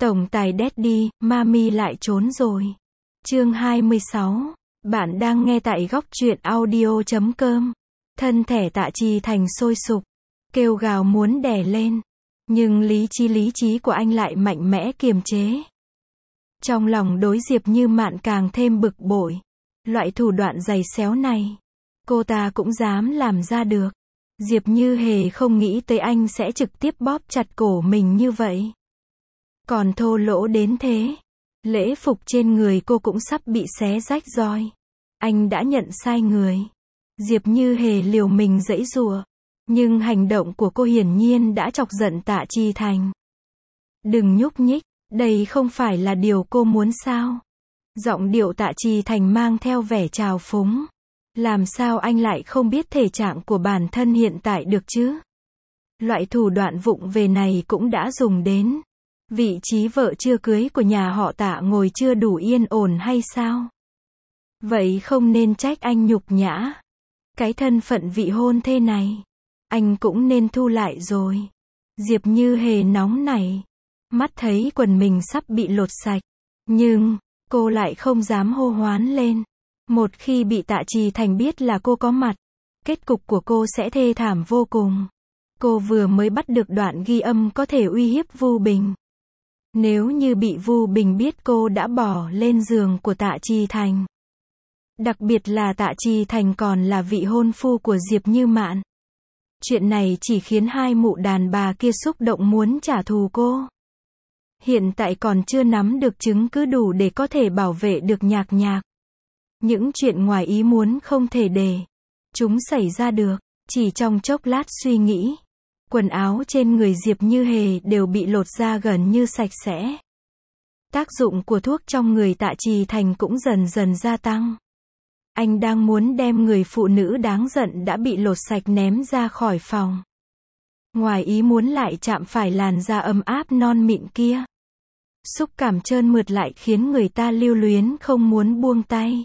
Tổng tài Daddy, Mami lại trốn rồi. Chương 26. Bạn đang nghe tại góc truyện audio.com. Thân thể Tạ Trì Thành sôi sục, kêu gào muốn đè lên. Nhưng lý trí của anh lại mạnh mẽ kiềm chế. Trong lòng đối Diệp Như Mạn càng thêm bực bội. Loại thủ đoạn giày xéo này, cô ta cũng dám làm ra được. Diệp Như hề không nghĩ tới anh sẽ trực tiếp bóp chặt cổ mình như vậy. Còn thô lỗ đến thế. Lễ phục trên người cô cũng sắp bị xé rách rồi. Anh đã nhận sai người. Diệp Như hề liều mình giãy giụa. Nhưng hành động của cô hiển nhiên đã chọc giận Tạ Trì Thành. Đừng nhúc nhích, đây không phải là điều cô muốn sao? Giọng điệu Tạ Trì Thành mang theo vẻ trào phúng. Làm sao anh lại không biết thể trạng của bản thân hiện tại được chứ? Loại thủ đoạn vụng về này cũng đã dùng đến. Vị trí vợ chưa cưới của nhà họ Tạ ngồi chưa đủ yên ổn hay sao? Vậy không nên trách anh nhục nhã. Cái thân phận vị hôn thê này, anh cũng nên thu lại rồi. Diệp Như hề nóng nảy. Mắt thấy quần mình sắp bị lột sạch. Nhưng, cô lại không dám hô hoán lên. Một khi bị Tạ Trì Thành biết là cô có mặt, kết cục của cô sẽ thê thảm vô cùng. Cô vừa mới bắt được đoạn ghi âm có thể uy hiếp Vu Bình. Nếu như bị Vu Bình biết cô đã bỏ lên giường của Tạ Trì Thành. Đặc biệt là Tạ Trì Thành còn là vị hôn phu của Diệp Như Mạn. Chuyện này chỉ khiến hai mụ đàn bà kia xúc động muốn trả thù cô. Hiện tại còn chưa nắm được chứng cứ đủ để có thể bảo vệ được Nhạc Nhạc. Những chuyện ngoài ý muốn không thể để chúng xảy ra được. Chỉ trong chốc lát suy nghĩ, quần áo trên người Diệp Như hề đều bị lột ra gần như sạch sẽ. Tác dụng của thuốc trong người Tạ Trì Thành cũng dần dần gia tăng. Anh đang muốn đem người phụ nữ đáng giận đã bị lột sạch ném ra khỏi phòng. Ngoài ý muốn lại chạm phải làn da ấm áp non mịn kia. Xúc cảm trơn mượt lại khiến người ta lưu luyến không muốn buông tay.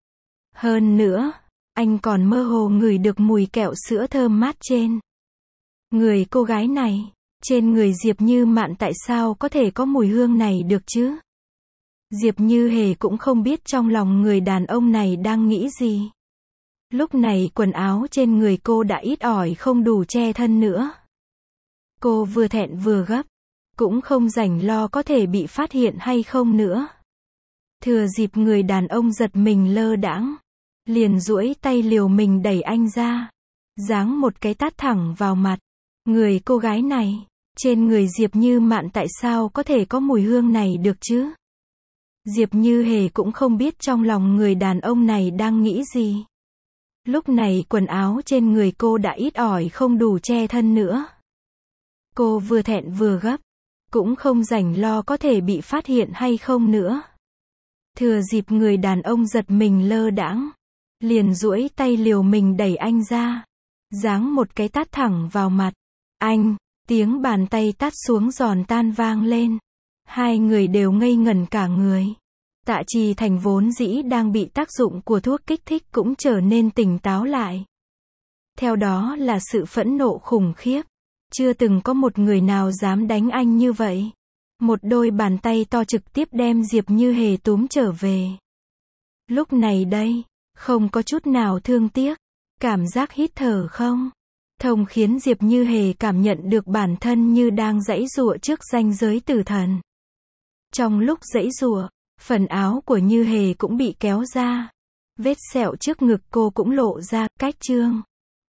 Hơn nữa, anh còn mơ hồ ngửi được mùi kẹo sữa thơm mát trên người cô gái này. Trên người Diệp Như Mạn tại sao có thể có mùi hương này được chứ? Diệp Như hề cũng không biết trong lòng người đàn ông này đang nghĩ gì. Lúc này quần áo trên người cô đã ít ỏi không đủ che thân nữa. Cô vừa thẹn vừa gấp, cũng không rảnh lo có thể bị phát hiện hay không nữa. Thừa dịp người đàn ông giật mình lơ đãng, liền duỗi tay liều mình đẩy anh ra, giáng một cái tát thẳng vào mặt. Người cô gái này, trên người Diệp Như Mạn tại sao có thể có mùi hương này được chứ? Diệp Như hề cũng không biết trong lòng người đàn ông này đang nghĩ gì. Lúc này quần áo trên người cô đã ít ỏi không đủ che thân nữa. Cô vừa thẹn vừa gấp, cũng không rảnh lo có thể bị phát hiện hay không nữa. Thừa dịp người đàn ông giật mình lơ đãng, liền duỗi tay liều mình đẩy anh ra, giáng một cái tát thẳng vào mặt. Anh, tiếng bàn tay tát xuống giòn tan vang lên. Hai người đều ngây ngẩn cả người. Tạ Trì Thành vốn dĩ đang bị tác dụng của thuốc kích thích cũng trở nên tỉnh táo lại. Theo đó là sự phẫn nộ khủng khiếp. Chưa từng có một người nào dám đánh anh như vậy. Một đôi bàn tay to trực tiếp đem Diệp Như hề túm trở về. Lúc này đây, không có chút nào thương tiếc. Cảm giác hít thở không thông khiến Diệp Như hề cảm nhận được bản thân như đang giãy giụa trước ranh giới tử thần. Trong lúc giãy giụa, phần áo của Như hề cũng bị kéo ra. Vết sẹo trước ngực cô cũng lộ ra, cách trương.